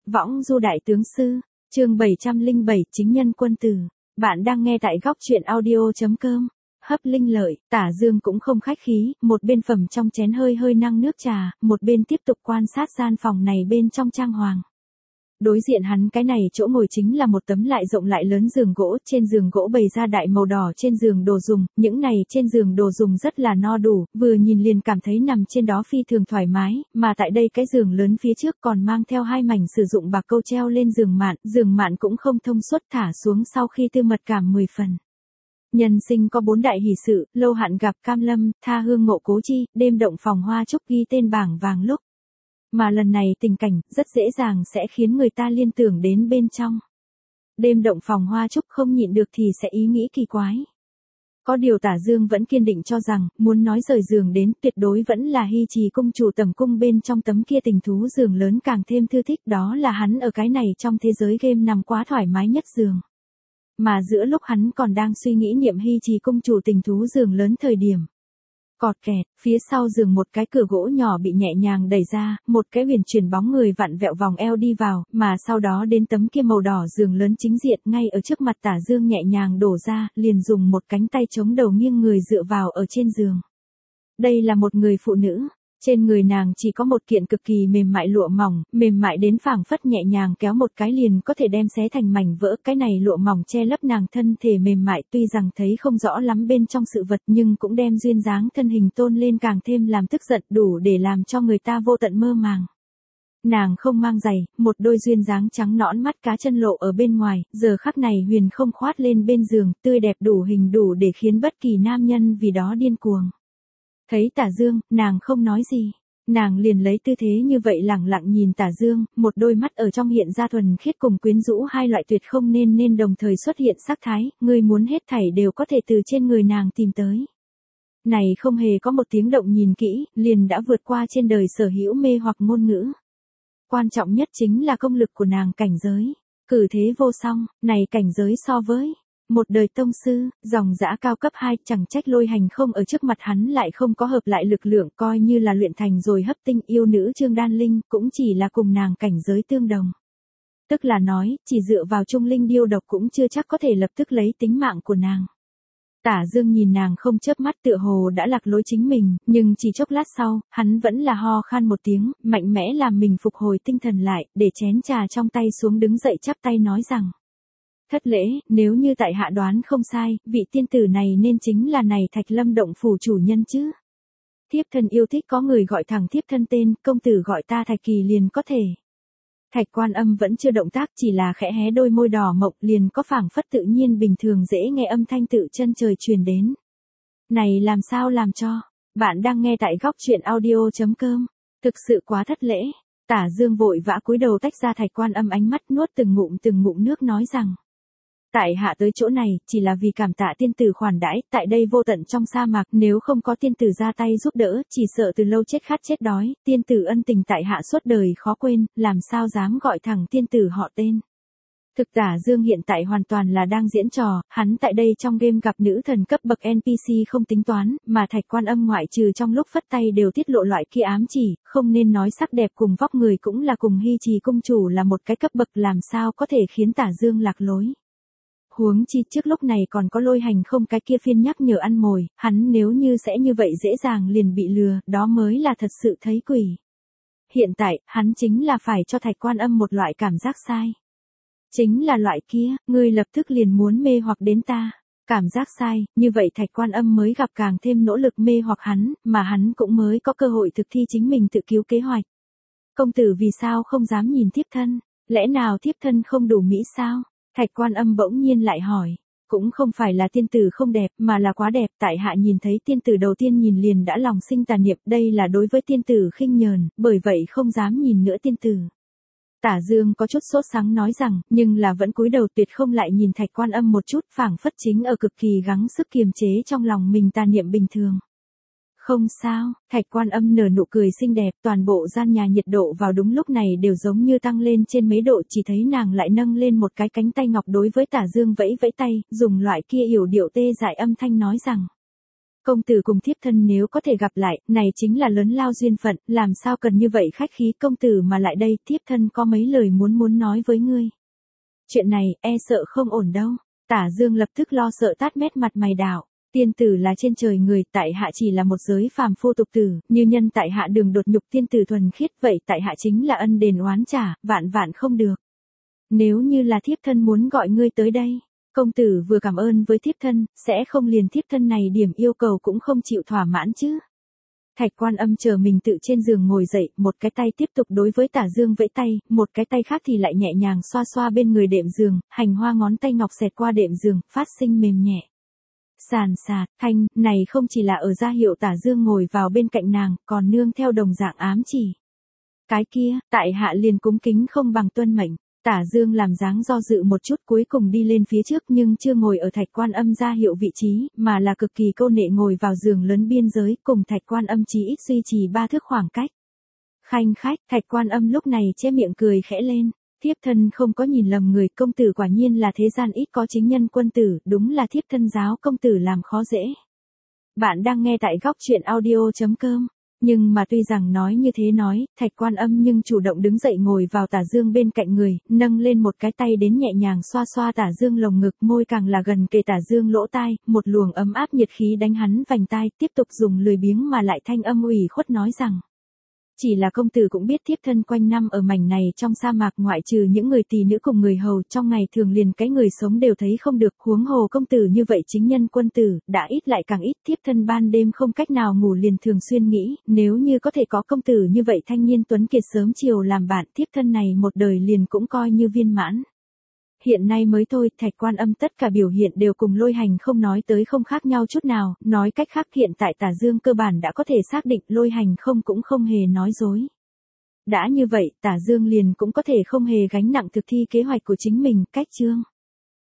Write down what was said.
Võng du đại tướng sư, chương 707 chính nhân quân tử. Bạn đang nghe tại góc truyện audio.com. Hấp linh lợi, Tả Dương cũng không khách khí, một bên phẩm trong chén hơi hơi năng nước trà, một bên tiếp tục quan sát gian phòng này bên trong trang hoàng. Đối diện hắn cái này chỗ ngồi chính là một tấm lại rộng lại lớn giường gỗ, trên giường gỗ bày ra đại màu đỏ trên giường đồ dùng, những này trên giường đồ dùng rất là no đủ, vừa nhìn liền cảm thấy nằm trên đó phi thường thoải mái, mà tại đây cái giường lớn phía trước còn mang theo hai mảnh sử dụng bạc câu treo lên giường mạn cũng không thông suốt thả xuống sau khi tư mật cảm 10 phần. Nhân sinh có 4 đại hỷ sự, lâu hạn gặp cam lâm, tha hương ngộ cố chi, đêm động phòng hoa trúc ghi tên bảng vàng lúc. Mà lần này tình cảnh rất dễ dàng sẽ khiến người ta liên tưởng đến bên trong. Đêm động phòng hoa trúc không nhịn được thì sẽ ý nghĩ kỳ quái. Có điều Tả Dương vẫn kiên định cho rằng, muốn nói rời giường đến tuyệt đối vẫn là Hy Trì cung chủ tầm cung bên trong tấm kia tình thú giường lớn càng thêm thư thích, đó là hắn ở cái này trong thế giới game nằm quá thoải mái nhất giường. Mà giữa lúc hắn còn đang suy nghĩ niệm Hy Trì cung chủ tình thú giường lớn thời điểm. Cọt kẹt, phía sau giường một cái cửa gỗ nhỏ bị nhẹ nhàng đẩy ra, một cái huyền chuyển bóng người vặn vẹo vòng eo đi vào, mà sau đó đến tấm kia màu đỏ giường lớn chính diện ngay ở trước mặt Tả Dương nhẹ nhàng đổ ra, liền dùng một cánh tay chống đầu nghiêng người dựa vào ở trên giường. Đây là một người phụ nữ. Trên người nàng chỉ có một kiện cực kỳ mềm mại lụa mỏng, mềm mại đến phảng phất nhẹ nhàng kéo một cái liền có thể đem xé thành mảnh vỡ. Cái này lụa mỏng che lấp nàng thân thể mềm mại, tuy rằng thấy không rõ lắm bên trong sự vật nhưng cũng đem duyên dáng thân hình tôn lên càng thêm làm tức giận, đủ để làm cho người ta vô tận mơ màng. Nàng không mang giày, một đôi duyên dáng trắng nõn mắt cá chân lộ ở bên ngoài, giờ khắc này huyền không khoát lên bên giường, tươi đẹp đủ hình đủ để khiến bất kỳ nam nhân vì đó điên cuồng. Thấy Tả Dương, nàng không nói gì. Nàng liền lấy tư thế như vậy lẳng lặng nhìn Tả Dương, một đôi mắt ở trong hiện ra thuần khiết cùng quyến rũ hai loại tuyệt không nên đồng thời xuất hiện sắc thái, người muốn hết thảy đều có thể từ trên người nàng tìm tới. Này không hề có một tiếng động nhìn kỹ, liền đã vượt qua trên đời sở hữu mê hoặc ngôn ngữ. Quan trọng nhất chính là công lực của nàng cảnh giới. Cử thế vô song, này cảnh giới so với một đời tông sư, dòng dã cao cấp 2, chẳng trách Lôi Hành không ở trước mặt hắn lại không có hợp lại lực lượng, coi như là luyện thành rồi hấp tinh yêu nữ Trương Đan Linh, cũng chỉ là cùng nàng cảnh giới tương đồng. Tức là nói, chỉ dựa vào trung linh điêu độc cũng chưa chắc có thể lập tức lấy tính mạng của nàng. Tả Dương nhìn nàng không chớp mắt tựa hồ đã lạc lối chính mình, nhưng chỉ chốc lát sau, hắn vẫn là ho khan một tiếng, mạnh mẽ làm mình phục hồi tinh thần lại, để chén trà trong tay xuống đứng dậy chắp tay nói rằng. Thất lễ, nếu như tại hạ đoán không sai, vị tiên tử này nên chính là này Thạch Lâm động phủ chủ nhân chứ. Thiếp thân yêu thích có người gọi thẳng thiếp thân tên, công tử gọi ta Thạch Kỳ liền có thể. Thạch Quan Âm vẫn chưa động tác, chỉ là khẽ hé đôi môi đỏ mộng, liền có phảng phất tự nhiên bình thường dễ nghe âm thanh tự chân trời truyền đến. Này làm sao làm cho, bạn đang nghe tại góc truyện audio.com, thực sự quá thất lễ. Tả Dương vội vã cúi đầu tách ra Thạch Quan Âm ánh mắt nuốt từng ngụm nước nói rằng. Tại hạ tới chỗ này, chỉ là vì cảm tạ tiên tử khoản đãi, tại đây vô tận trong sa mạc, nếu không có tiên tử ra tay giúp đỡ, chỉ sợ từ lâu chết khát chết đói, tiên tử ân tình tại hạ suốt đời khó quên, làm sao dám gọi thẳng tiên tử họ tên. Thực Tả Dương hiện tại hoàn toàn là đang diễn trò, hắn tại đây trong game gặp nữ thần cấp bậc NPC không tính toán, mà Thạch Quan Âm ngoại trừ trong lúc phất tay đều tiết lộ loại kia ám chỉ, không nên nói sắc đẹp cùng vóc người cũng là cùng Hy Trì cung chủ là một cái cấp bậc, làm sao có thể khiến Tả Dương lạc lối. Huống chi trước lúc này còn có Lôi Hành không cái kia phiên nhắc nhở ăn mồi, hắn nếu như sẽ như vậy dễ dàng liền bị lừa, đó mới là thật sự thấy quỷ. Hiện tại, hắn chính là phải cho Thạch Quan Âm một loại cảm giác sai. Chính là loại kia, ngươi lập tức liền muốn mê hoặc đến ta. Cảm giác sai, như vậy Thạch Quan Âm mới gặp càng thêm nỗ lực mê hoặc hắn, mà hắn cũng mới có cơ hội thực thi chính mình tự cứu kế hoạch. Công tử vì sao không dám nhìn thiếp thân? Lẽ nào thiếp thân không đủ mỹ sao? Thạch Quan Âm bỗng nhiên lại hỏi, cũng không phải là tiên tử không đẹp, mà là quá đẹp, tại hạ nhìn thấy tiên tử đầu tiên nhìn liền đã lòng sinh tà niệm, đây là đối với tiên tử khinh nhờn, bởi vậy không dám nhìn nữa tiên tử. Tả Dương có chút sốt sắng nói rằng, nhưng là vẫn cúi đầu tuyệt không lại nhìn Thạch Quan Âm một chút, phảng phất chính ở cực kỳ gắng sức kiềm chế trong lòng mình tà niệm bình thường. Không sao, Thạch Quan Âm nở nụ cười xinh đẹp, toàn bộ gian nhà nhiệt độ vào đúng lúc này đều giống như tăng lên trên mấy độ, chỉ thấy nàng lại nâng lên một cái cánh tay ngọc đối với Tả Dương vẫy vẫy tay, dùng loại kia yểu điệu tê dại âm thanh nói rằng. Công tử cùng thiếp thân nếu có thể gặp lại, này chính là lớn lao duyên phận, làm sao cần như vậy khách khí công tử mà lại đây, thiếp thân có mấy lời muốn nói với ngươi. Chuyện này, e sợ không ổn đâu. Tả Dương lập tức lo sợ tát mét mặt mày đảo. Tiên tử là trên trời người, tại hạ chỉ là một giới phàm phu tục tử, như nhân tại hạ đường đột nhục tiên tử thuần khiết, vậy tại hạ chính là ân đền oán trả, vạn vạn không được. Nếu như là thiếp thân muốn gọi ngươi tới đây, công tử vừa cảm ơn với thiếp thân, sẽ không liền thiếp thân này điểm yêu cầu cũng không chịu thỏa mãn chứ. Thạch Quan Âm chờ mình tự trên giường ngồi dậy, một cái tay tiếp tục đối với Tả Dương vẫy tay, một cái tay khác thì lại nhẹ nhàng xoa xoa bên người đệm giường, hành hoa ngón tay ngọc xẹt qua đệm giường, phát sinh mềm nhẹ. Sàn sạt, thanh, này không chỉ là ở ra hiệu Tả Dương ngồi vào bên cạnh nàng, còn nương theo đồng dạng ám chỉ. Cái kia, tại hạ liền cúng kính không bằng tuân mệnh. Tả Dương làm dáng do dự một chút cuối cùng đi lên phía trước nhưng chưa ngồi ở Thạch Quan Âm ra hiệu vị trí, mà là cực kỳ câu nệ ngồi vào giường lớn biên giới cùng Thạch Quan Âm chí ít duy trì 3 thước khoảng cách. Khanh khách, Thạch Quan Âm lúc này che miệng cười khẽ lên, thiếp thân không có nhìn lầm người, công tử quả nhiên là thế gian ít có chính nhân quân tử, đúng là thiếp thân giáo công tử làm khó dễ. Bạn đang nghe tại góc truyện audio.com. Nhưng mà tuy rằng nói như thế nói, Thạch Quan Âm nhưng chủ động đứng dậy ngồi vào Tả Dương bên cạnh người, nâng lên một cái tay đến nhẹ nhàng xoa xoa Tả Dương lồng ngực, môi càng là gần kề Tả Dương lỗ tai, một luồng ấm áp nhiệt khí đánh hắn vành tai, tiếp tục dùng lười biếng mà lại thanh âm ủy khuất nói rằng. Chỉ là công tử cũng biết thiếp thân quanh năm ở mảnh này trong sa mạc ngoại trừ những người tỳ nữ cùng người hầu trong ngày thường liền cái người sống đều thấy không được, huống hồ công tử như vậy chính nhân quân tử, đã ít lại càng ít, thiếp thân ban đêm không cách nào ngủ liền thường xuyên nghĩ, nếu như có thể có công tử như vậy thanh niên tuấn kiệt sớm chiều làm bạn, thiếp thân này một đời liền cũng coi như viên mãn. Hiện nay mới thôi, Thạch Quan Âm tất cả biểu hiện đều cùng Lôi Hành không nói tới không khác nhau chút nào, nói cách khác hiện tại Tả Dương cơ bản đã có thể xác định Lôi Hành không cũng không hề nói dối. Đã như vậy, Tả Dương liền cũng có thể không hề gánh nặng thực thi kế hoạch của chính mình, cách chương.